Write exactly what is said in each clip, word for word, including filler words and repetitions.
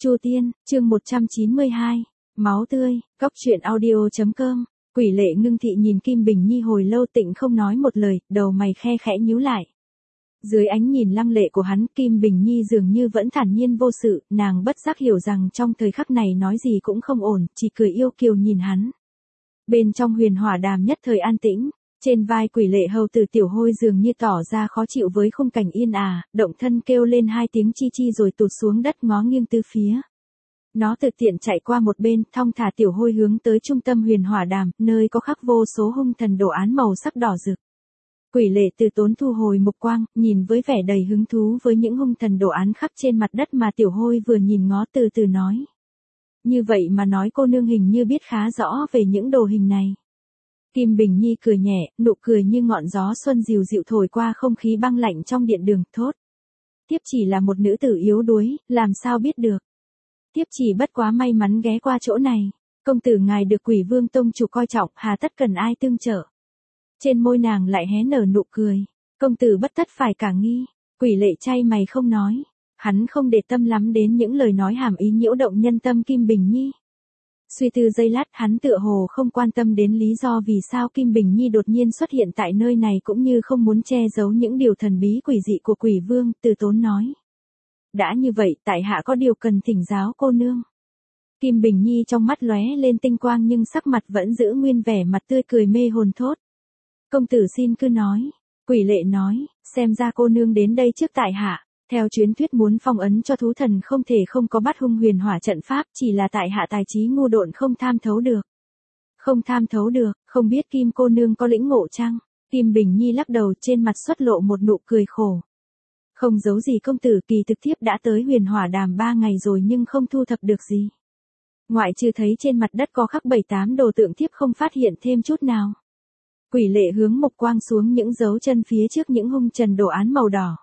Chu Tiên, chương một trăm chín mươi hai, máu tươi, góc truyện audio.com. Quỷ Lệ ngưng thị nhìn Kim Bình Nhi hồi lâu tịnh không nói một lời, đầu mày khe khẽ nhíu lại. Dưới ánh nhìn lăng lệ của hắn, Kim Bình Nhi dường như vẫn thản nhiên vô sự, nàng bất giác hiểu rằng trong thời khắc này nói gì cũng không ổn, chỉ cười yêu kiều nhìn hắn. Bên trong huyền hỏa đàm nhất thời an tĩnh, trên vai Quỷ Lệ hầu tử Tiểu Hôi dường như tỏ ra khó chịu với khung cảnh yên ả, động thân kêu lên hai tiếng chi chi rồi tụt xuống đất ngó nghiêng tứ phía. Nó tự tiện chạy qua một bên, thong thả Tiểu Hôi hướng tới trung tâm huyền hỏa đàm, nơi có khắc vô số hung thần đồ án màu sắc đỏ rực. Quỷ Lệ từ tốn thu hồi mục quang, nhìn với vẻ đầy hứng thú với những hung thần đồ án khắc trên mặt đất mà Tiểu Hôi vừa nhìn ngó, từ từ nói. Như vậy mà nói cô nương hình như biết khá rõ về những đồ hình này. Kim Bình Nhi cười nhẹ, nụ cười như ngọn gió xuân dịu dịu thổi qua không khí băng lạnh trong điện đường, thốt. Tiếp chỉ là một nữ tử yếu đuối, làm sao biết được. Tiếp chỉ bất quá may mắn ghé qua chỗ này. Công tử ngài được Quỷ Vương tông chủ coi trọng, hà tất cần ai tương trợ. Trên môi nàng lại hé nở nụ cười. Công tử bất tất phải cả nghi. Quỷ Lệ chay mày không nói. Hắn không để tâm lắm đến những lời nói hàm ý nhiễu động nhân tâm Kim Bình Nhi. Suy tư giây lát, hắn tựa hồ không quan tâm đến lý do vì sao Kim Bình Nhi đột nhiên xuất hiện tại nơi này, cũng như không muốn che giấu những điều thần bí quỷ dị của Quỷ Vương, từ tốn nói. Đã như vậy, tại hạ có điều cần thỉnh giáo cô nương. Kim Bình Nhi trong mắt lóe lên tinh quang nhưng sắc mặt vẫn giữ nguyên vẻ mặt tươi cười mê hồn, thốt. Công tử xin cứ nói. Quỷ Lệ nói, xem ra cô nương đến đây trước tại hạ. Theo truyền thuyết muốn phong ấn cho thú thần không thể không có bắt hung huyền hỏa trận pháp, chỉ là tại hạ tài trí ngu độn không tham thấu được. Không tham thấu được, không biết Kim cô nương có lĩnh ngộ chăng? Kim Bình Nhi lắc đầu, trên mặt xuất lộ một nụ cười khổ. Không giấu gì công tử, kỳ thực thiếp đã tới huyền hỏa đàm ba ngày rồi nhưng không thu thập được gì. Ngoại trừ thấy trên mặt đất có khắc bảy tám đồ tượng, thiếp không phát hiện thêm chút nào. Quỷ Lệ hướng mục quang xuống những dấu chân phía trước những hung trần đồ án màu đỏ.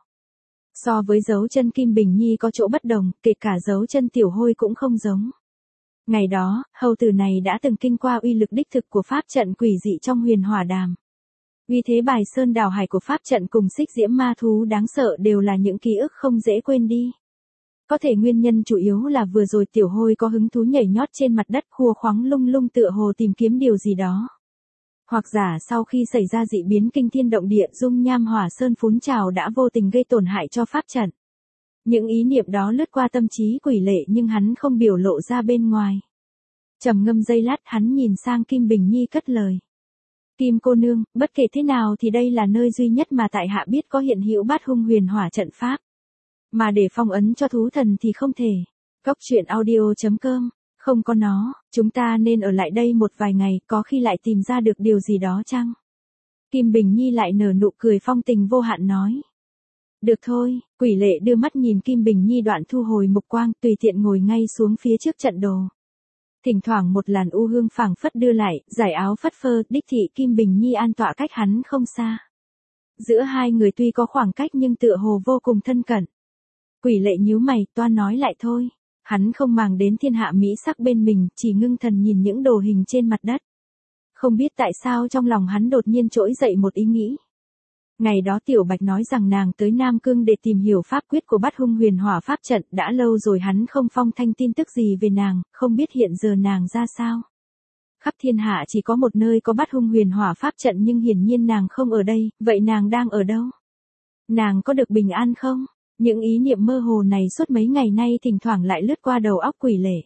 So với dấu chân Kim Bình Nhi có chỗ bất đồng, kể cả dấu chân Tiểu Hôi cũng không giống. Ngày đó, hầu tử này đã từng kinh qua uy lực đích thực của pháp trận quỷ dị trong huyền hỏa đàm. Vì thế bài sơn đảo hải của pháp trận cùng xích diễm ma thú đáng sợ đều là những ký ức không dễ quên đi. Có thể nguyên nhân chủ yếu là vừa rồi Tiểu Hôi có hứng thú nhảy nhót trên mặt đất, khua khoáng lung lung tựa hồ tìm kiếm điều gì đó. Hoặc giả sau khi xảy ra dị biến kinh thiên động địa, dung nham hỏa sơn phún trào đã vô tình gây tổn hại cho pháp trận. Những ý niệm đó lướt qua tâm trí Quỷ Lệ nhưng hắn không biểu lộ ra bên ngoài. Trầm ngâm giây lát, hắn nhìn sang Kim Bình Nhi cất lời. Kim cô nương, bất kể thế nào thì đây là nơi duy nhất mà tại hạ biết có hiện hữu bát hung huyền hỏa trận pháp. Mà để phong ấn cho thú thần thì không thể. Góc truyện audio.com. Không có nó, chúng ta nên ở lại đây một vài ngày, có khi lại tìm ra được điều gì đó chăng? Kim Bình Nhi lại nở nụ cười phong tình vô hạn nói. Được thôi, Quỷ Lệ đưa mắt nhìn Kim Bình Nhi đoạn thu hồi mục quang, tùy tiện ngồi ngay xuống phía trước trận đồ. Thỉnh thoảng một làn u hương phảng phất đưa lại, giải áo phất phơ, đích thị Kim Bình Nhi an tọa cách hắn không xa. Giữa hai người tuy có khoảng cách nhưng tựa hồ vô cùng thân cận. Quỷ Lệ nhíu mày, toan nói lại thôi. Hắn không màng đến thiên hạ mỹ sắc bên mình, chỉ ngưng thần nhìn những đồ hình trên mặt đất. Không biết tại sao trong lòng hắn đột nhiên trỗi dậy một ý nghĩ. Ngày đó Tiểu Bạch nói rằng nàng tới Nam Cương để tìm hiểu pháp quyết của bát hung huyền hỏa pháp trận, đã lâu rồi hắn không phong thanh tin tức gì về nàng, không biết hiện giờ nàng ra sao. Khắp thiên hạ chỉ có một nơi có bát hung huyền hỏa pháp trận nhưng hiển nhiên nàng không ở đây, vậy nàng đang ở đâu? Nàng có được bình an không? Những ý niệm mơ hồ này suốt mấy ngày nay thỉnh thoảng lại lướt qua đầu óc Quỷ Lệ.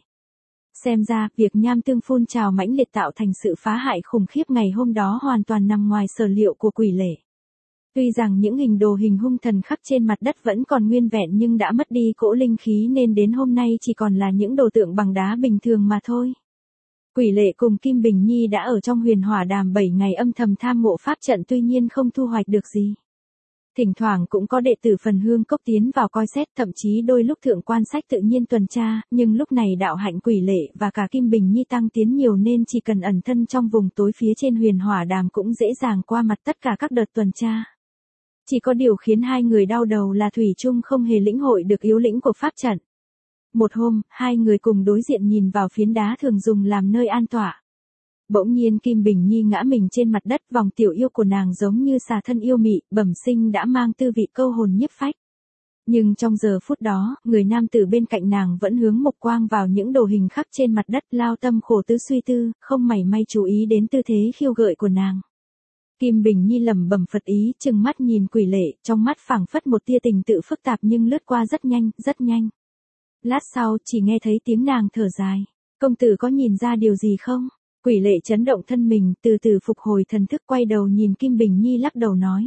Xem ra, việc nham tương phun trào mãnh liệt tạo thành sự phá hại khủng khiếp ngày hôm đó hoàn toàn nằm ngoài sở liệu của Quỷ Lệ. Tuy rằng những hình đồ hình hung thần khắc trên mặt đất vẫn còn nguyên vẹn nhưng đã mất đi cỗ linh khí nên đến hôm nay chỉ còn là những đồ tượng bằng đá bình thường mà thôi. Quỷ Lệ cùng Kim Bình Nhi đã ở trong huyền hỏa đàm bảy ngày âm thầm tham ngộ pháp trận, tuy nhiên không thu hoạch được gì. Thỉnh thoảng cũng có đệ tử Phần Hương Cốc tiến vào coi xét, thậm chí đôi lúc thượng quan sách tự nhiên tuần tra, nhưng lúc này đạo hạnh Quỷ Lệ và cả Kim Bình Nhi tăng tiến nhiều nên chỉ cần ẩn thân trong vùng tối phía trên huyền hỏa đàm cũng dễ dàng qua mặt tất cả các đợt tuần tra. Chỉ có điều khiến hai người đau đầu là thủy chung không hề lĩnh hội được yếu lĩnh của pháp trận. Một hôm, hai người cùng đối diện nhìn vào phiến đá thường dùng làm nơi an tọa. Bỗng nhiên Kim Bình Nhi ngã mình trên mặt đất, vòng tiểu yêu của nàng giống như xà thân yêu mị, bẩm sinh đã mang tư vị câu hồn nhiếp phách. Nhưng trong giờ phút đó, người nam tử bên cạnh nàng vẫn hướng mục quang vào những đồ hình khắc trên mặt đất, lao tâm khổ tứ suy tư, không mảy may chú ý đến tư thế khiêu gợi của nàng. Kim Bình Nhi lẩm bẩm Phật ý, chừng mắt nhìn Quỷ Lệ, trong mắt phảng phất một tia tình tự phức tạp nhưng lướt qua rất nhanh, rất nhanh. Lát sau, chỉ nghe thấy tiếng nàng thở dài. Công tử có nhìn ra điều gì không? Quỷ Lệ chấn động thân mình, từ từ phục hồi thần thức, quay đầu nhìn Kim Bình Nhi lắc đầu nói.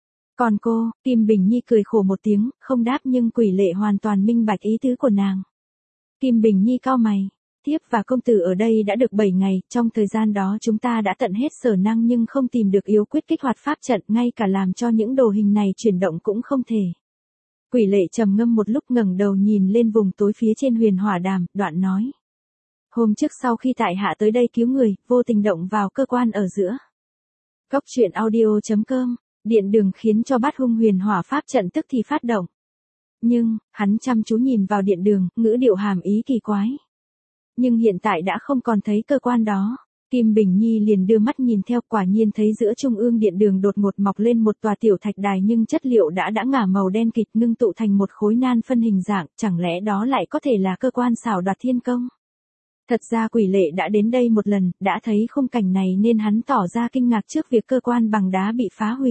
Còn cô, Kim Bình Nhi cười khổ một tiếng, không đáp, nhưng Quỷ Lệ hoàn toàn minh bạch ý tứ của nàng. Kim Bình Nhi cau mày. Thiếp và công tử ở đây đã được bảy ngày, trong thời gian đó chúng ta đã tận hết sở năng nhưng không tìm được yếu quyết kích hoạt pháp trận, ngay cả làm cho những đồ hình này chuyển động cũng không thể. Quỷ Lệ trầm ngâm một lúc, ngẩng đầu nhìn lên vùng tối phía trên huyền hỏa đàm, đoạn nói. Hôm trước sau khi tại hạ tới đây cứu người, vô tình động vào cơ quan ở giữa. Cốc truyện audio chấm com, điện đường khiến cho bát hung huyền hỏa pháp trận tức thì phát động. Nhưng, hắn chăm chú nhìn vào điện đường, ngữ điệu hàm ý kỳ quái. Nhưng hiện tại đã không còn thấy cơ quan đó. Kim Bình Nhi liền đưa mắt nhìn theo, quả nhiên thấy giữa trung ương điện đường đột ngột mọc lên một tòa tiểu thạch đài, nhưng chất liệu đã đã ngả màu đen kịt, ngưng tụ thành một khối nan phân hình dạng, chẳng lẽ đó lại có thể là cơ quan xảo đoạt thiên công? Thật ra Quỷ Lệ đã đến đây một lần, đã thấy khung cảnh này nên hắn tỏ ra kinh ngạc trước việc cơ quan bằng đá bị phá hủy.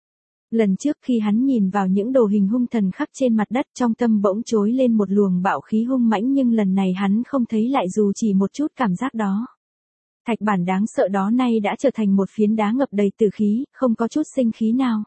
Lần trước khi hắn nhìn vào những đồ hình hung thần khắc trên mặt đất, trong tâm bỗng trối lên một luồng bạo khí hung mãnh, nhưng lần này hắn không thấy lại dù chỉ một chút cảm giác đó. Thạch bản đáng sợ đó nay đã trở thành một phiến đá ngập đầy tử khí, không có chút sinh khí nào.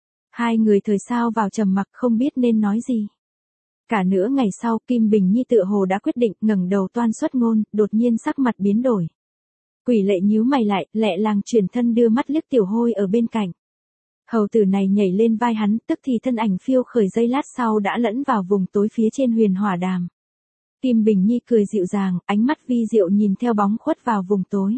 Hai người thời sao vào trầm mặc, không biết nên nói gì. Cả nửa ngày sau, Kim Bình Nhi tựa hồ đã quyết định, ngẩng đầu toan xuất ngôn, đột nhiên sắc mặt biến đổi. Quỷ Lệ nhíu mày lại, lẹ làng chuyển thân đưa mắt liếc Tiểu Hôi ở bên cạnh. Hầu tử này nhảy lên vai hắn, tức thì thân ảnh phiêu khởi, giây lát sau đã lẫn vào vùng tối phía trên huyền hỏa đàm. Kim Bình Nhi cười dịu dàng, ánh mắt vi diệu nhìn theo bóng khuất vào vùng tối.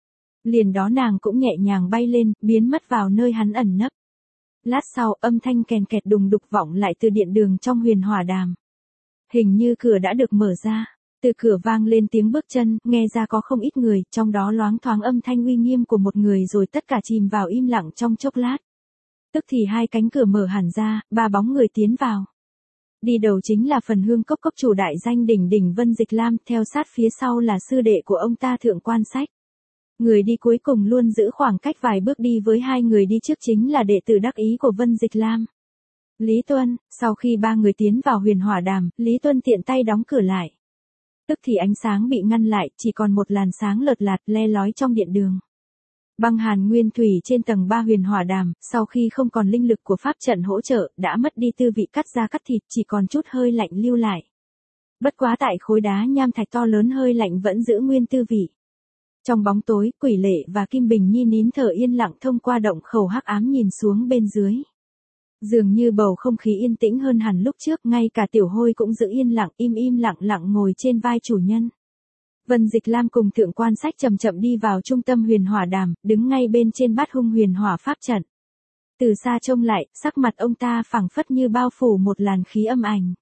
Liền đó nàng cũng nhẹ nhàng bay lên, biến mất vào nơi hắn ẩn nấp. Lát sau, âm thanh kèn kẹt đùng đục vọng lại từ điện đường trong huyền hỏa đàm. Hình như cửa đã được mở ra. Từ cửa vang lên tiếng bước chân, nghe ra có không ít người, trong đó loáng thoáng âm thanh uy nghiêm của một người, rồi tất cả chìm vào im lặng trong chốc lát. Tức thì hai cánh cửa mở hẳn ra, ba bóng người tiến vào. Đi đầu chính là Phần Hương Cốc cốc chủ đại danh đỉnh đỉnh Vân Dịch Lam, theo sát phía sau là sư đệ của ông ta Thượng Quan Sách. Người đi cuối cùng luôn giữ khoảng cách vài bước đi với hai người đi trước chính là đệ tử đắc ý của Vân Dịch Lam. Lý Tuân. Sau khi ba người tiến vào huyền hỏa đàm, Lý Tuân tiện tay đóng cửa lại. Tức thì ánh sáng bị ngăn lại, chỉ còn một làn sáng lợt lạt le lói trong điện đường. Băng hàn nguyên thủy trên tầng ba huyền hỏa đàm, sau khi không còn linh lực của pháp trận hỗ trợ, đã mất đi tư vị cắt da cắt thịt, chỉ còn chút hơi lạnh lưu lại. Bất quá tại khối đá nham thạch to lớn, hơi lạnh vẫn giữ nguyên tư vị. Trong bóng tối, Quỷ Lệ và Kim Bình Nhi nín thở yên lặng thông qua động khẩu hắc ám nhìn xuống bên dưới. Dường như bầu không khí yên tĩnh hơn hẳn lúc trước, ngay cả Tiểu Hôi cũng giữ yên lặng, im im lặng lặng ngồi trên vai chủ nhân. Vân Dịch Lam cùng Thượng Quan Sách chậm chậm đi vào trung tâm huyền hỏa đàm, đứng ngay bên trên bát hung huyền hỏa pháp trận. Từ xa trông lại, sắc mặt ông ta phảng phất như bao phủ một làn khí âm ảnh.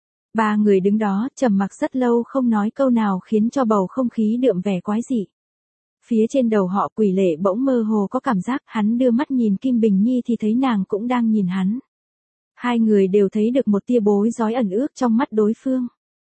Ba người đứng đó, trầm mặc rất lâu không nói câu nào, khiến cho bầu không khí đượm vẻ quái dị. Phía trên đầu họ, Quỷ Lệ bỗng mơ hồ có cảm giác, hắn đưa mắt nhìn Kim Bình Nhi thì thấy nàng cũng đang nhìn hắn. Hai người đều thấy được một tia bối rối ẩn ước trong mắt đối phương.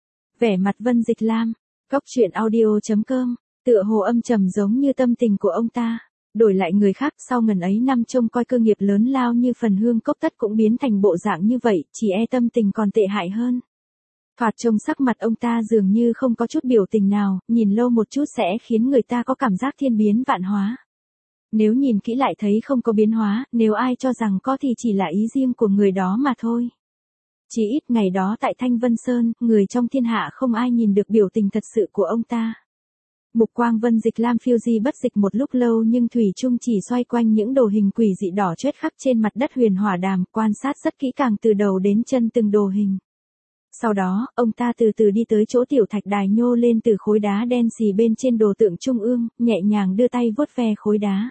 Vẻ mặt Vân Dịch Lam, cốc truyện audio chấm com, tựa hồ âm trầm giống như tâm tình của ông ta. Đổi lại người khác, sau ngần ấy năm trông coi cơ nghiệp lớn lao như Phần Hương Cốc tất cũng biến thành bộ dạng như vậy, chỉ e tâm tình còn tệ hại hơn. Thoạt trông sắc mặt ông ta dường như không có chút biểu tình nào, nhìn lâu một chút sẽ khiến người ta có cảm giác thiên biến vạn hóa. Nếu nhìn kỹ lại thấy không có biến hóa, nếu ai cho rằng có thì chỉ là ý riêng của người đó mà thôi. Chỉ ít ngày đó tại Thanh Vân Sơn, người trong thiên hạ không ai nhìn được biểu tình thật sự của ông ta. Mục quang Vân Dịch Lam phiêu di bất dịch một lúc lâu, nhưng thủy chung chỉ xoay quanh những đồ hình quỷ dị đỏ chót khắc trên mặt đất huyền hỏa đàm, quan sát rất kỹ càng từ đầu đến chân từng đồ hình. Sau đó, ông ta từ từ đi tới chỗ tiểu thạch đài nhô lên từ khối đá đen xì bên trên đồ tượng trung ương, nhẹ nhàng đưa tay vuốt ve khối đá.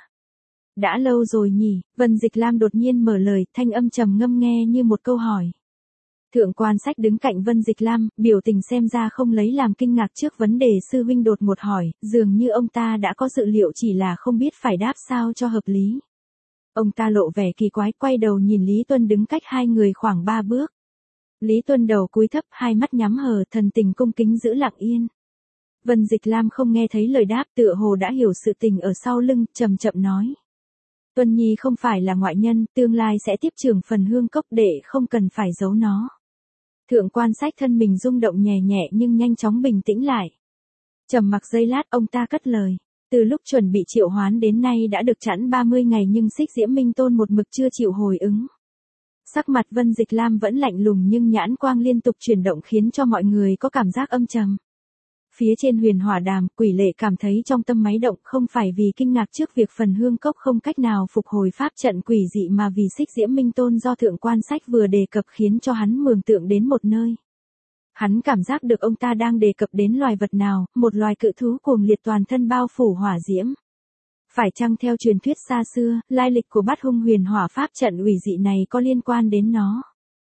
Đã lâu rồi nhỉ? Vân Dịch Lam đột nhiên mở lời, thanh âm trầm ngâm nghe như một câu hỏi. Thượng Quan Sách đứng cạnh Vân Dịch Lam, biểu tình xem ra không lấy làm kinh ngạc trước vấn đề sư huynh đột ngột hỏi, dường như ông ta đã có dự liệu, chỉ là không biết phải đáp sao cho hợp lý. Ông ta lộ vẻ kỳ quái, quay đầu nhìn Lý Tuân đứng cách hai người khoảng ba bước. Lý Tuân đầu cúi thấp, hai mắt nhắm hờ, thần tình cung kính giữ lặng yên. Vân Dịch Lam không nghe thấy lời đáp, tựa hồ đã hiểu sự tình ở sau lưng, chậm chậm nói. Tuân Nhi không phải là ngoại nhân, tương lai sẽ tiếp trưởng phần hương cốc, đệ không cần phải giấu nó. Thượng quan sách thân mình rung động nhẹ nhẹ nhưng nhanh chóng bình tĩnh lại. Trầm mặc giây lát, ông ta cất lời. Từ lúc chuẩn bị triệu hoán đến nay đã được chẵn ba mươi ngày nhưng Xích Diễm Minh Tôn một mực chưa chịu hồi ứng. Sắc mặt Vân Dịch Lam vẫn lạnh lùng nhưng nhãn quang liên tục chuyển động khiến cho mọi người có cảm giác âm trầm. Phía trên huyền hỏa đàm, Quỷ Lệ cảm thấy trong tâm máy động, không phải vì kinh ngạc trước việc phần hương cốc không cách nào phục hồi pháp trận quỷ dị mà vì Xích Diễm Minh Tôn do thượng quan sách vừa đề cập khiến cho hắn mường tượng đến một nơi. Hắn cảm giác được ông ta đang đề cập đến loài vật nào, một loài cự thú cuồng liệt toàn thân bao phủ hỏa diễm. Phải chăng theo truyền thuyết xa xưa, lai lịch của bát hung huyền hỏa pháp trận ủy dị này có liên quan đến nó?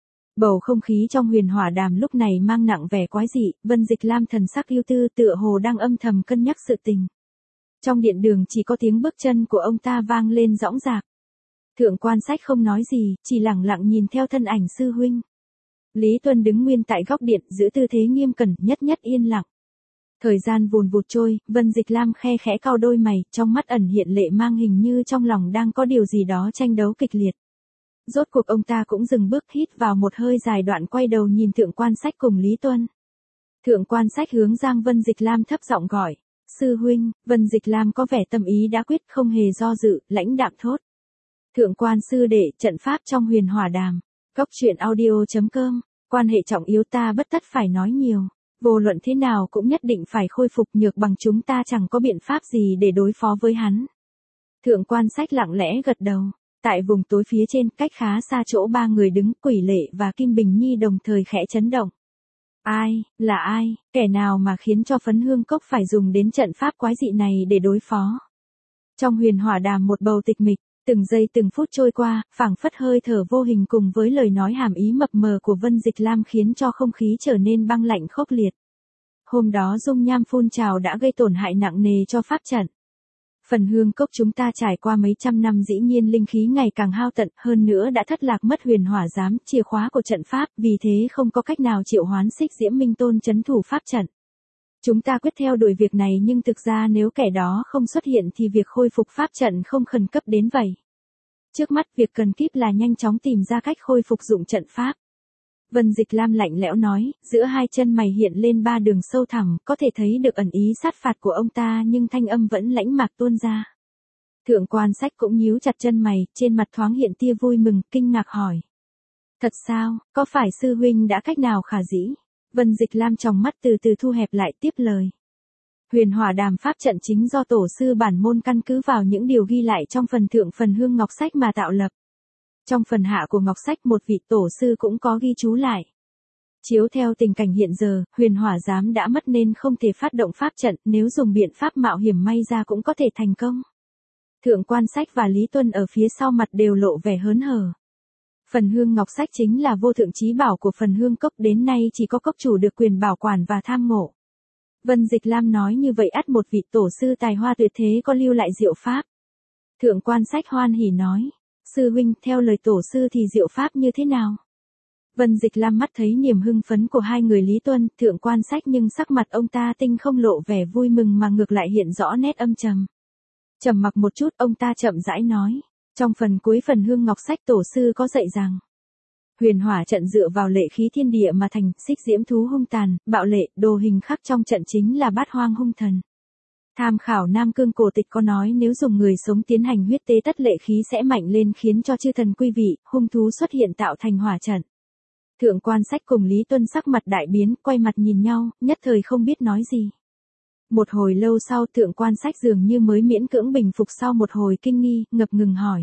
Bầu không khí trong huyền hỏa đàm lúc này mang nặng vẻ quái dị, Vân Dịch Lam thần sắc ưu tư tựa hồ đang âm thầm cân nhắc sự tình. Trong điện đường chỉ có tiếng bước chân của ông ta vang lên dõng dạc. Thượng quan sách không nói gì, chỉ lặng lặng nhìn theo thân ảnh sư huynh. Lý Tuân đứng nguyên tại góc điện, giữ tư thế nghiêm cẩn, nhất nhất yên lặng. Thời gian vùn vụt trôi, Vân Dịch Lam khe khẽ cau đôi mày, trong mắt ẩn hiện lệ mang hình như trong lòng đang có điều gì đó tranh đấu kịch liệt. Rốt cuộc ông ta cũng dừng bước, hít vào một hơi dài, đoạn quay đầu nhìn thượng quan sách cùng Lý Tuân. Thượng quan sách hướng Giang Vân Dịch Lam thấp giọng gọi. Sư huynh. Vân Dịch Lam có vẻ tâm ý đã quyết, không hề do dự, lãnh đạm thốt. Thượng quan sư đệ, trận pháp trong huyền hỏa đàm. Cốc truyện audio chấm com. Quan hệ trọng yếu ta bất tất phải nói nhiều. Vô luận thế nào cũng nhất định phải khôi phục, nhược bằng chúng ta chẳng có biện pháp gì để đối phó với hắn. Thượng quan sách lặng lẽ gật đầu. Tại vùng tối phía trên, cách khá xa chỗ ba người đứng, Quỷ Lệ và Kim Bình Nhi đồng thời khẽ chấn động. Ai, là ai, kẻ nào mà khiến cho phấn hương cốc phải dùng đến trận pháp quái dị này để đối phó? Trong huyền hỏa đàm một bầu tịch mịch, từng giây từng phút trôi qua, phảng phất hơi thở vô hình cùng với lời nói hàm ý mập mờ của Vân Dịch Lam khiến cho không khí trở nên băng lạnh khốc liệt. Hôm đó dung nham phun trào đã gây tổn hại nặng nề cho pháp trận. Phần hương cốc chúng ta trải qua mấy trăm năm dĩ nhiên linh khí ngày càng hao tận, hơn nữa đã thất lạc mất huyền hỏa giám, chìa khóa của trận pháp, vì thế không có cách nào triệu hoán Xích Diễm Minh Tôn trấn thủ pháp trận. Chúng ta quyết theo đuổi việc này nhưng thực ra nếu kẻ đó không xuất hiện thì việc khôi phục pháp trận không khẩn cấp đến vậy. Trước mắt việc cần kíp là nhanh chóng tìm ra cách khôi phục dụng trận pháp. Vân Dịch Lam lạnh lẽo nói, giữa hai chân mày hiện lên ba đường sâu thẳm, có thể thấy được ẩn ý sát phạt của ông ta nhưng thanh âm vẫn lãnh mạc tuôn ra. Thượng quan sách cũng nhíu chặt chân mày, trên mặt thoáng hiện tia vui mừng, kinh ngạc hỏi. Thật sao, có phải sư huynh đã cách nào khả dĩ? Vân Dịch Lam tròng mắt từ từ thu hẹp lại, tiếp lời. Huyền hỏa đàm pháp trận chính do tổ sư bản môn căn cứ vào những điều ghi lại trong phần thượng phần hương ngọc sách mà tạo lập. Trong phần hạ của ngọc sách một vị tổ sư cũng có ghi chú lại. Chiếu theo tình cảnh hiện giờ, huyền hỏa giám đã mất nên không thể phát động pháp trận, nếu dùng biện pháp mạo hiểm may ra cũng có thể thành công. Thượng quan sách và Lý Tuân ở phía sau mặt đều lộ vẻ hớn hở. Phần hương ngọc sách chính là vô thượng chí bảo của phần hương cốc, đến nay chỉ có cốc chủ được quyền bảo quản và tham ngộ. Vân Dịch Lam nói như vậy ắt một vị tổ sư tài hoa tuyệt thế có lưu lại diệu pháp. Thượng quan sách hoan hỉ nói. Sư huynh, theo lời tổ sư thì diệu pháp như thế nào? Vân Dịch Lam mắt thấy niềm hưng phấn của hai người Lý Tuân, thượng quan sách nhưng sắc mặt ông ta tinh không lộ vẻ vui mừng mà ngược lại hiện rõ nét âm trầm. Trầm mặc một chút, ông ta chậm rãi nói. Trong phần cuối phần hương ngọc sách tổ sư có dạy rằng. Huyền hỏa trận dựa vào lệ khí thiên địa mà thành, xích diễm thú hung tàn, bạo lệ, đồ hình khắc trong trận chính là bát hoang hung thần. Tham khảo Nam Cương cổ tịch có nói nếu dùng người sống tiến hành huyết tế tất lệ khí sẽ mạnh lên khiến cho chư thần quy vị, hung thú xuất hiện tạo thành hỏa trận. Thượng quan sách cùng Lý Tuân sắc mặt đại biến, quay mặt nhìn nhau, nhất thời không biết nói gì. Một hồi lâu sau thượng quan sách dường như mới miễn cưỡng bình phục sau một hồi kinh nghi, ngập ngừng hỏi.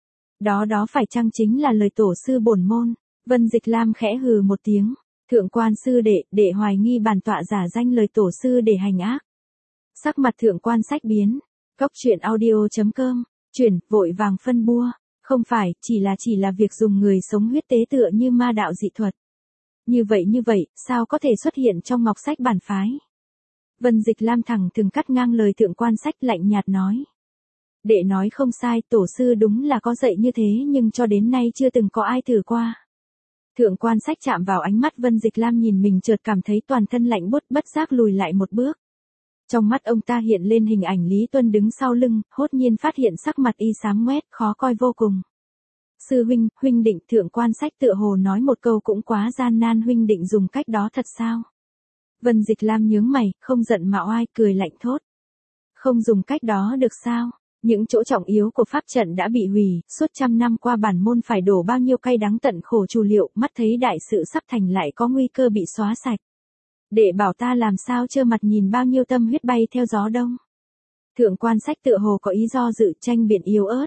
Đó đó phải chăng chính là lời tổ sư bổn môn? Vân Dịch Lam khẽ hừ một tiếng. Thượng quan sư đệ, đệ hoài nghi bản tọa giả danh lời tổ sư để hành ác. Sắc mặt thượng quan sách biến. Cốc truyện audio chấm com. Chuyển, vội vàng phân bua. Không phải, chỉ là chỉ là việc dùng người sống huyết tế tựa như ma đạo dị thuật. Như vậy như vậy, sao có thể xuất hiện trong ngọc sách bản phái? Vân Dịch Lam thẳng thừng cắt ngang lời thượng quan sách lạnh nhạt nói. Đệ nói không sai, tổ sư đúng là có dạy như thế nhưng cho đến nay chưa từng có ai thử qua. Thượng quan sách chạm vào ánh mắt Vân Dịch Lam nhìn mình chợt cảm thấy toàn thân lạnh buốt bất giác lùi lại một bước. Trong mắt ông ta hiện lên hình ảnh Lý Tuân đứng sau lưng, hốt nhiên phát hiện sắc mặt y xám ngoét, khó coi vô cùng. Sư huynh, huynh định, thượng quan sách tựa hồ nói một câu cũng quá gian nan, huynh định dùng cách đó thật sao? Vân Dịch Lam nhướng mày, không giận mà oai, cười lạnh thốt. Không dùng cách đó được sao? Những chỗ trọng yếu của pháp trận đã bị hủy, suốt trăm năm qua bản môn phải đổ bao nhiêu cay đắng tận khổ trù liệu, mắt thấy đại sự sắp thành lại có nguy cơ bị xóa sạch. Để bảo ta làm sao trơ mặt nhìn bao nhiêu tâm huyết bay theo gió đông. Thượng quan sách tựa hồ có ý do dự, tranh biện yếu ớt.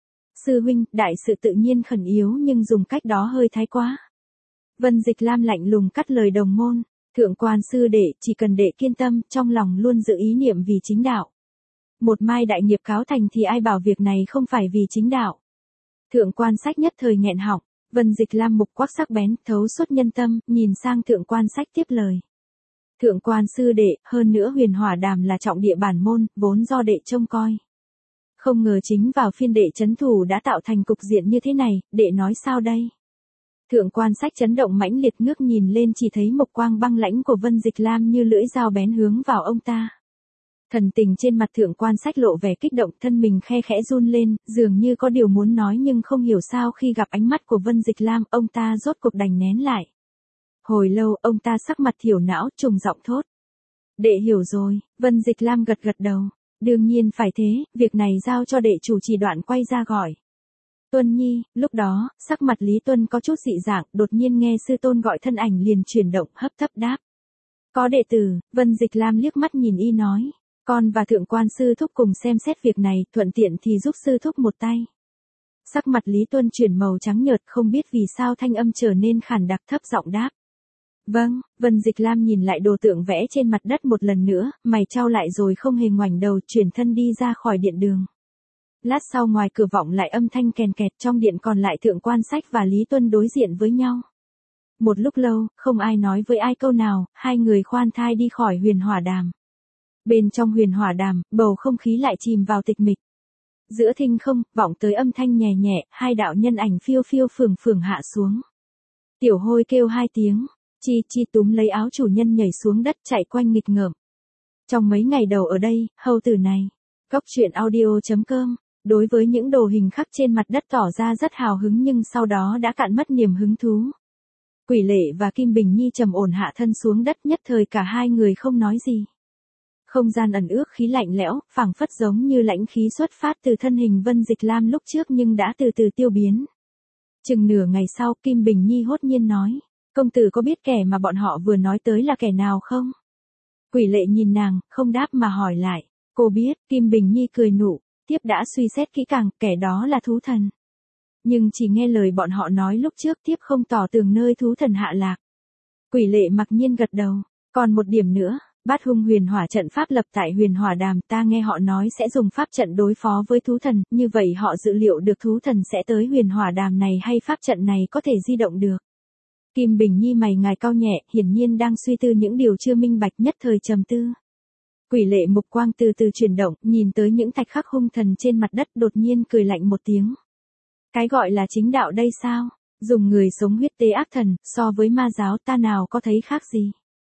Sư huynh, đại sự tự nhiên khẩn yếu nhưng dùng cách đó hơi thái quá. Vân Dịch Lam lạnh lùng cắt lời đồng môn. Thượng quan sư đệ, chỉ cần đệ kiên tâm, trong lòng luôn giữ ý niệm vì chính đạo. Một mai đại nghiệp cáo thành thì ai bảo việc này không phải vì chính đạo. Thượng quan sách nhất thời nghẹn họng, Vân Dịch Lam mục quắc sắc bén, thấu suốt nhân tâm, nhìn sang thượng quan sách tiếp lời. Thượng quan sư đệ, hơn nữa huyền hỏa đàm là trọng địa bản môn, vốn do đệ trông coi. Không ngờ chính vào phiên đệ chấn thủ đã tạo thành cục diện như thế này, đệ nói sao đây? Thượng quan sách chấn động mãnh liệt, ngước nhìn lên chỉ thấy mục quang băng lãnh của Vân Dịch Lam như lưỡi dao bén hướng vào ông ta. Thần tình trên mặt thượng quan sách lộ vẻ kích động, thân mình khe khẽ run lên, dường như có điều muốn nói nhưng không hiểu sao khi gặp ánh mắt của Vân Dịch Lam, ông ta rốt cuộc đành nén lại. Hồi lâu, ông ta sắc mặt thiểu não, trùng giọng thốt. Đệ hiểu rồi, Vân Dịch Lam gật gật đầu. Đương nhiên phải thế, việc này giao cho đệ chủ trì, đoạn quay ra gọi. Tuân Nhi, lúc đó, sắc mặt Lý Tuân có chút dị dạng, đột nhiên nghe sư tôn gọi thân ảnh liền chuyển động, hấp tấp đáp. Có đệ tử, Vân Dịch Lam liếc mắt nhìn y nói. Con và thượng quan sư thúc cùng xem xét việc này, thuận tiện thì giúp sư thúc một tay. Sắc mặt Lý Tuân chuyển màu trắng nhợt, không biết vì sao thanh âm trở nên khàn đặc, thấp giọng đáp. Vâng, Vân Dịch Lam nhìn lại đồ tượng vẽ trên mặt đất một lần nữa, mày trao lại rồi không hề ngoảnh đầu, chuyển thân đi ra khỏi điện đường. Lát sau ngoài cửa vọng lại âm thanh kèn kẹt, trong điện còn lại thượng quan sách và Lý Tuân đối diện với nhau. Một lúc lâu, không ai nói với ai câu nào, hai người khoan thai đi khỏi huyền hỏa đàm. Bên trong huyền hỏa đàm, bầu không khí lại chìm vào tịch mịch. Giữa thinh không, vọng tới âm thanh nhẹ nhẹ, hai đạo nhân ảnh phiêu phiêu phường phường hạ xuống. Tiểu Hôi kêu hai tiếng, Chi Chi túm lấy áo chủ nhân nhảy xuống đất chạy quanh nghịch ngợm. Trong mấy ngày đầu ở đây, hầu tử này, Cốc truyện audio chấm com, đối với những đồ hình khắc trên mặt đất tỏ ra rất hào hứng nhưng sau đó đã cạn mất niềm hứng thú. Quỷ Lệ và Kim Bình Nhi trầm ổn hạ thân xuống đất, nhất thời cả hai người không nói gì. Không gian ẩn ước khí lạnh lẽo, phảng phất giống như lãnh khí xuất phát từ thân hình Vân Dịch Lam lúc trước nhưng đã từ từ tiêu biến. Chừng nửa ngày sau, Kim Bình Nhi hốt nhiên nói, công tử có biết kẻ mà bọn họ vừa nói tới là kẻ nào không? Quỷ Lệ nhìn nàng, không đáp mà hỏi lại, cô biết, Kim Bình Nhi cười nụ, tiếp đã suy xét kỹ càng, kẻ đó là thú thần. Nhưng chỉ nghe lời bọn họ nói lúc trước, tiếp không tỏ tường nơi thú thần hạ lạc. Quỷ Lệ mặc nhiên gật đầu, còn một điểm nữa. Bát hung huyền hỏa trận pháp lập tại huyền hỏa đàm, ta nghe họ nói sẽ dùng pháp trận đối phó với thú thần, như vậy họ dự liệu được thú thần sẽ tới huyền hỏa đàm này hay pháp trận này có thể di động được. Kim Bình Nhi mày ngài cau nhẹ, hiển nhiên đang suy tư những điều chưa minh bạch, nhất thời trầm tư. Quỷ Lệ mục quang từ từ chuyển động, nhìn tới những thạch khắc hung thần trên mặt đất, đột nhiên cười lạnh một tiếng. Cái gọi là chính đạo đây sao? Dùng người sống huyết tế ác thần, so với ma giáo ta nào có thấy khác gì?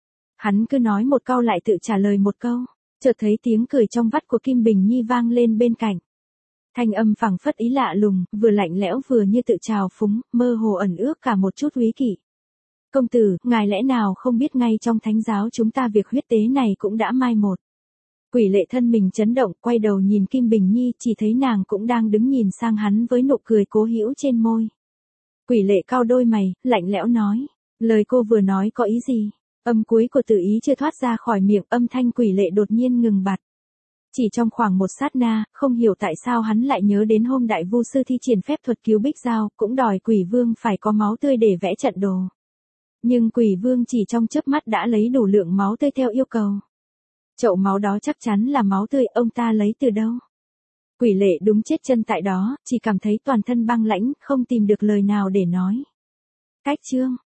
Hắn cứ nói một câu lại tự trả lời một câu, chợt thấy tiếng cười trong vắt của Kim Bình Nhi vang lên bên cạnh. Thanh âm phảng phất ý lạ lùng, vừa lạnh lẽo vừa như tự trào phúng, mơ hồ ẩn ước cả một chút úy kỷ. Công tử, ngài lẽ nào không biết ngay trong thánh giáo chúng ta việc huyết tế này cũng đã mai một. Quỷ Lệ thân mình chấn động, quay đầu nhìn Kim Bình Nhi, chỉ thấy nàng cũng đang đứng nhìn sang hắn với nụ cười cố hữu trên môi. Quỷ Lệ cau đôi mày, lạnh lẽo nói, lời cô vừa nói có ý gì? Âm cuối của từ ý chưa thoát ra khỏi miệng, âm thanh Quỷ Lệ đột nhiên ngừng bặt. Chỉ trong khoảng một sát na, không hiểu tại sao hắn lại nhớ đến hôm đại vu sư thi triển phép thuật cứu Bích Giao, cũng đòi Quỷ Vương phải có máu tươi để vẽ trận đồ. Nhưng Quỷ Vương chỉ trong chớp mắt đã lấy đủ lượng máu tươi theo yêu cầu. Chậu máu đó chắc chắn là máu tươi, ông ta lấy từ đâu? Quỷ Lệ đúng chết chân tại đó, chỉ cảm thấy toàn thân băng lãnh, không tìm được lời nào để nói. Cách chương